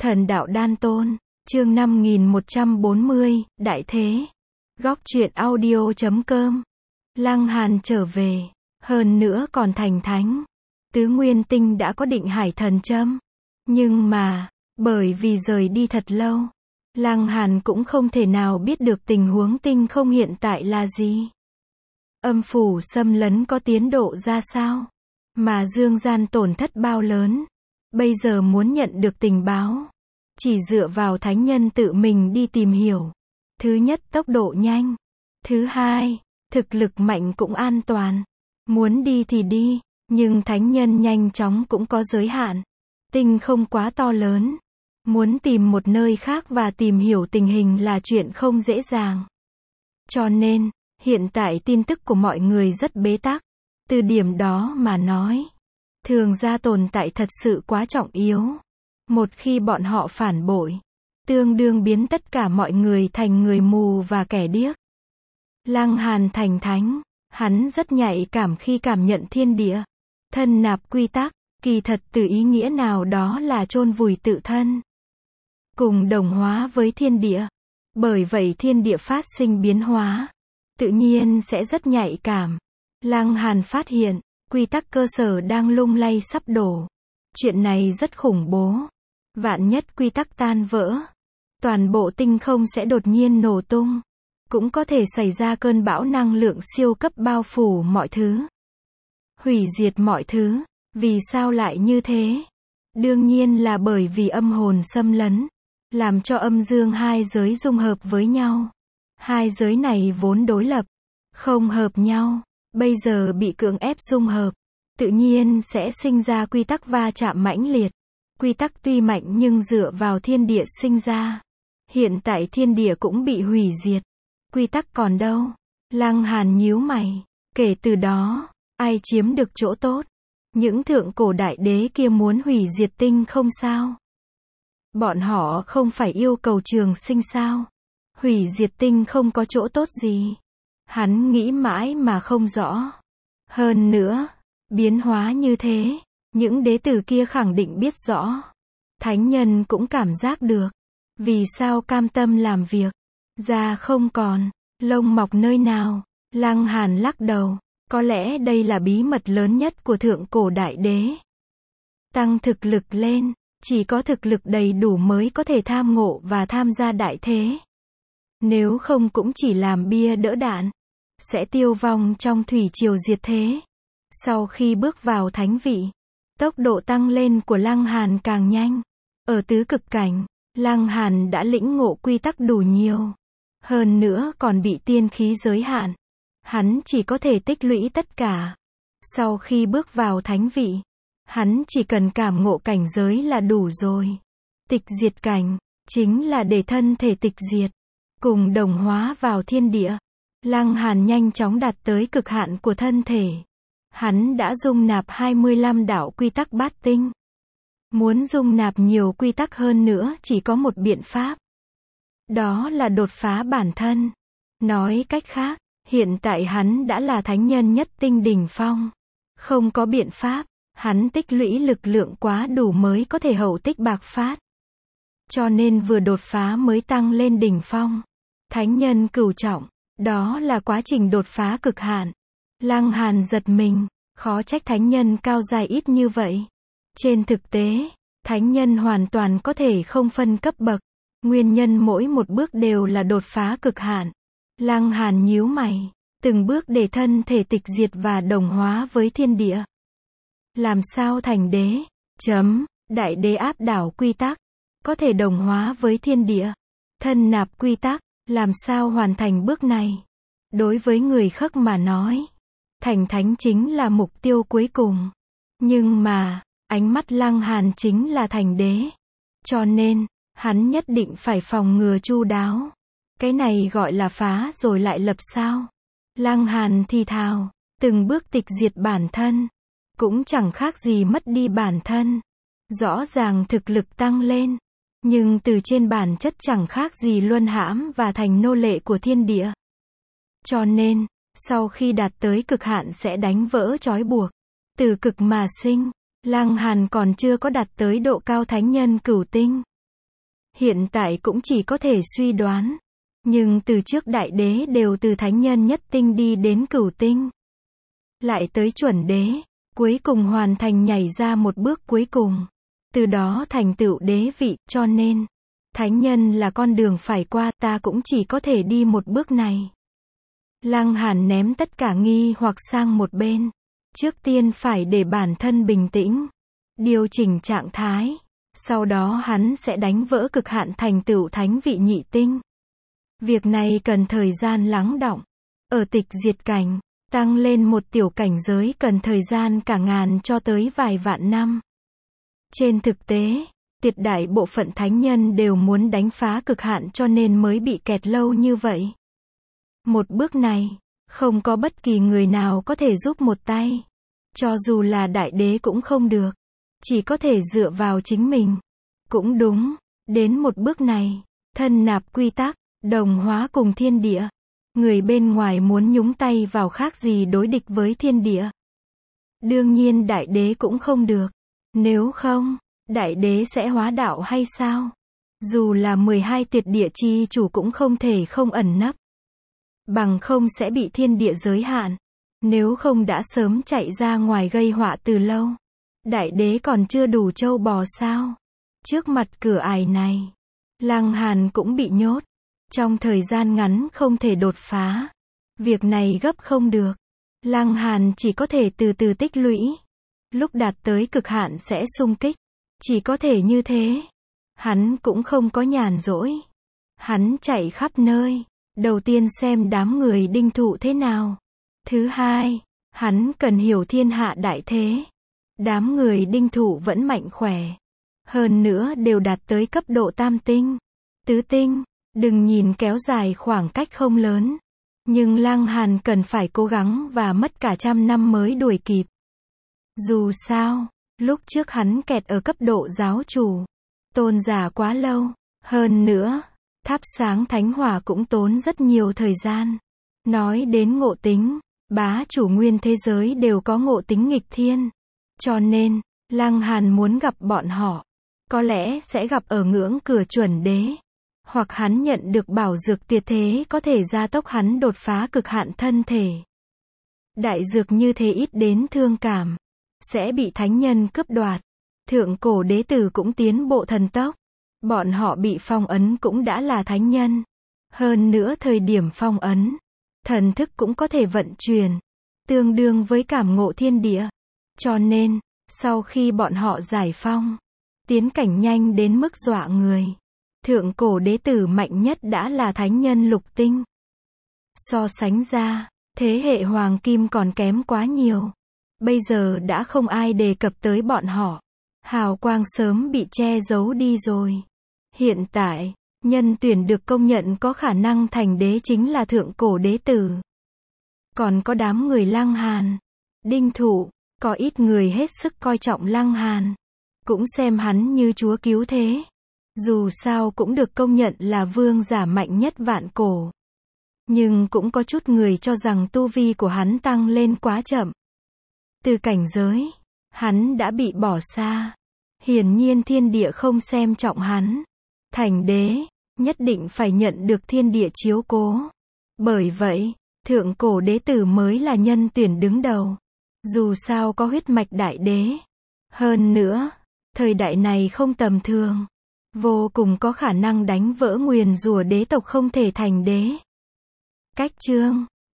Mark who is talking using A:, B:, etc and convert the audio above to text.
A: Thần đạo đan tôn, chương 5140, Đại Thế. Góc truyện audio.com. Lăng Hàn trở về, hơn nữa còn thành thánh. Tứ Nguyên Tinh đã có định hải thần châm. Nhưng mà, bởi vì rời đi thật lâu, Lăng Hàn cũng không thể nào biết được tình huống tinh không hiện tại là gì. Âm phủ xâm lấn có tiến độ ra sao? Mà dương gian tổn thất bao lớn? Bây giờ muốn nhận được tình báo, chỉ dựa vào thánh nhân tự mình đi tìm hiểu. Thứ nhất, tốc độ nhanh. Thứ hai, thực lực mạnh cũng an toàn. Muốn đi thì đi, nhưng thánh nhân nhanh chóng cũng có giới hạn. Tinh không quá to lớn. Muốn tìm một nơi khác và tìm hiểu tình hình là chuyện không dễ dàng. Cho nên, hiện tại tin tức của mọi người rất bế tắc. Từ điểm đó mà nói, thường ra tồn tại thật sự quá trọng yếu. Một khi bọn họ phản bội, tương đương biến tất cả mọi người thành người mù và kẻ điếc. Lăng Hàn thành thánh, hắn rất nhạy cảm khi cảm nhận thiên địa. Thân nạp quy tắc, kỳ thật từ ý nghĩa nào đó là chôn vùi tự thân. Cùng đồng hóa với thiên địa. Bởi vậy thiên địa phát sinh biến hóa, tự nhiên sẽ rất nhạy cảm. Lăng Hàn phát hiện, quy tắc cơ sở đang lung lay sắp đổ. Chuyện này rất khủng bố. Vạn nhất quy tắc tan vỡ, toàn bộ tinh không sẽ đột nhiên nổ tung. Cũng có thể xảy ra cơn bão năng lượng siêu cấp bao phủ mọi thứ. Hủy diệt mọi thứ. Vì sao lại như thế? Đương nhiên là bởi vì âm hồn xâm lấn, làm cho âm dương hai giới dung hợp với nhau. Hai giới này vốn đối lập, không hợp nhau, bây giờ bị cưỡng ép dung hợp, tự nhiên sẽ sinh ra quy tắc va chạm mãnh liệt. Quy tắc tuy mạnh nhưng dựa vào thiên địa sinh ra. Hiện tại thiên địa cũng bị hủy diệt. Quy tắc còn đâu? Lăng Hàn nhíu mày. Kể từ đó, ai chiếm được chỗ tốt? Những thượng cổ đại đế kia muốn hủy diệt tinh không sao? Bọn họ không phải yêu cầu trường sinh sao? Hủy diệt tinh không có chỗ tốt gì? Hắn nghĩ mãi mà không rõ. Hơn nữa, biến hóa như thế, những đế tử kia khẳng định biết rõ. Thánh nhân cũng cảm giác được. Vì sao cam tâm làm việc? Da không còn, lông mọc nơi nào? Lăng Hàn lắc đầu. Có lẽ đây là bí mật lớn nhất của thượng cổ đại đế. Tăng thực lực lên, chỉ có thực lực đầy đủ mới có thể tham ngộ và tham gia đại thế. Nếu không cũng chỉ làm bia đỡ đạn, sẽ tiêu vong trong thủy triều diệt thế. Sau khi bước vào thánh vị, tốc độ tăng lên của Lăng Hàn càng nhanh. Ở tứ cực cảnh, Lăng Hàn đã lĩnh ngộ quy tắc đủ nhiều. Hơn nữa còn bị tiên khí giới hạn. Hắn chỉ có thể tích lũy tất cả. Sau khi bước vào thánh vị, hắn chỉ cần cảm ngộ cảnh giới là đủ rồi. Tịch diệt cảnh, chính là để thân thể tịch diệt, cùng đồng hóa vào thiên địa. Lăng Hàn nhanh chóng đạt tới cực hạn của thân thể. Hắn đã dung nạp 25 đạo quy tắc bát tinh. Muốn dung nạp nhiều quy tắc hơn nữa chỉ có một biện pháp. Đó là đột phá bản thân. Nói cách khác, hiện tại hắn đã là thánh nhân nhất tinh đỉnh phong. Không có biện pháp, hắn tích lũy lực lượng quá đủ mới có thể hậu tích bạc phát. Cho nên vừa đột phá mới tăng lên đỉnh phong. Thánh nhân cửu trọng, đó là quá trình đột phá cực hạn. Lăng Hàn giật mình, khó trách thánh nhân cao dài ít như vậy. Trên thực tế, thánh nhân hoàn toàn có thể không phân cấp bậc. Nguyên nhân mỗi một bước đều là đột phá cực hạn. Lăng Hàn nhíu mày, từng bước để thân thể tịch diệt và đồng hóa với thiên địa. Làm sao thành đế? Đại đế áp đảo quy tắc, có thể đồng hóa với thiên địa. Thân nạp quy tắc, làm sao hoàn thành bước này? Đối với người khác mà nói, thành thánh chính là mục tiêu cuối cùng. Nhưng mà, ánh mắt Lăng Hàn chính là thành đế. Cho nên, hắn nhất định phải phòng ngừa chu đáo. Cái này gọi là phá rồi lại lập sao? Lăng Hàn thì thào, từng bước tịch diệt bản thân, cũng chẳng khác gì mất đi bản thân. Rõ ràng thực lực tăng lên, nhưng từ trên bản chất chẳng khác gì luân hãm và thành nô lệ của thiên địa. Cho nên, sau khi đạt tới cực hạn sẽ đánh vỡ trói buộc. Từ cực mà sinh, Lăng Hàn còn chưa có đạt tới độ cao thánh nhân cửu tinh. hiện tại cũng chỉ có thể suy đoán. Nhưng từ trước đại đế đều từ thánh nhân nhất tinh đi đến cửu tinh. Lại tới chuẩn đế, cuối cùng hoàn thành nhảy ra một bước cuối cùng. Từ đó thành tựu đế vị, cho nên, thánh nhân là con đường phải qua, ta cũng chỉ có thể đi một bước này. Lăng Hàn ném tất cả nghi hoặc sang một bên. Trước tiên phải để bản thân bình tĩnh, điều chỉnh trạng thái. Sau đó hắn sẽ đánh vỡ cực hạn thành tựu thánh vị nhị tinh. Việc này cần thời gian lắng đọng. Ở tịch diệt cảnh, tăng lên một tiểu cảnh giới cần thời gian cả ngàn cho tới vài vạn năm. Trên thực tế, tuyệt đại bộ phận thánh nhân đều muốn đánh phá cực hạn cho nên mới bị kẹt lâu như vậy. Một bước này, không có bất kỳ người nào có thể giúp một tay. Cho dù là đại đế cũng không được. Chỉ có thể dựa vào chính mình. Cũng đúng, đến một bước này, thân nạp quy tắc, đồng hóa cùng thiên địa. Người bên ngoài muốn nhúng tay vào khác gì đối địch với thiên địa. Đương nhiên đại đế cũng không được. Nếu không, đại đế sẽ hóa đạo hay sao? Dù là 12 tuyệt địa chi chủ cũng không thể không ẩn nấp. Bằng không sẽ bị thiên địa giới hạn. Nếu không đã sớm chạy ra ngoài gây họa từ lâu. Đại đế còn chưa đủ trâu bò sao? Trước mặt cửa ải này, Lăng Hàn cũng bị nhốt. Trong thời gian ngắn không thể đột phá. Việc này gấp không được. Lăng Hàn chỉ có thể từ từ tích lũy. Lúc đạt tới cực hạn sẽ xung kích. Chỉ có thể như thế. Hắn cũng không có nhàn rỗi. Hắn chạy khắp nơi. Đầu tiên xem đám người đinh thụ thế nào. Thứ hai, hắn cần hiểu thiên hạ đại thế. Đám người đinh thụ vẫn mạnh khỏe. Hơn nữa đều đạt tới cấp độ tam tinh, tứ tinh. Đừng nhìn kéo dài khoảng cách không lớn. Nhưng Lăng Hàn cần phải cố gắng và mất cả 100 năm mới đuổi kịp. Dù sao, lúc trước hắn kẹt ở cấp độ giáo chủ, tôn giả quá lâu. Hơn nữa, thắp sáng thánh hỏa cũng tốn rất nhiều thời gian. Nói đến ngộ tính, bá chủ nguyên thế giới đều có ngộ tính nghịch thiên. Cho nên, Lăng Hàn muốn gặp bọn họ. Có lẽ sẽ gặp ở ngưỡng cửa chuẩn đế. Hoặc hắn nhận được bảo dược tuyệt thế có thể gia tốc hắn đột phá cực hạn thân thể. Đại dược như thế ít đến thương cảm. Sẽ bị thánh nhân cướp đoạt. Thượng cổ đế tử cũng tiến bộ thần tốc. Bọn họ bị phong ấn cũng đã là thánh nhân. Hơn nữa thời điểm phong ấn, thần thức cũng có thể vận chuyển. Tương đương với cảm ngộ thiên địa. Cho nên, sau khi bọn họ giải phong, tiến cảnh nhanh đến mức dọa người. Thượng cổ đế tử mạnh nhất đã là thánh nhân lục tinh. So sánh ra, thế hệ hoàng kim còn kém quá nhiều. Bây giờ đã không ai đề cập tới bọn họ. Hào quang sớm bị che giấu đi rồi. Hiện tại, nhân tuyển được công nhận có khả năng thành đế chính là thượng cổ đế tử. Còn có đám người Lăng Hàn, đinh thụ, có ít người hết sức coi trọng Lăng Hàn. Cũng xem hắn như chúa cứu thế. Dù sao cũng được công nhận là vương giả mạnh nhất vạn cổ. Nhưng cũng có chút người cho rằng tu vi của hắn tăng lên quá chậm. Từ cảnh giới, hắn đã bị bỏ xa. Hiển nhiên thiên địa không xem trọng hắn. Thành đế, nhất định phải nhận được thiên địa chiếu cố. Bởi vậy, thượng cổ đế tử mới là nhân tuyển đứng đầu. Dù sao có huyết mạch đại đế. Hơn nữa, thời đại này không tầm thường. Vô cùng có khả năng đánh vỡ nguyền rủa đế tộc không thể thành đế. Cách chương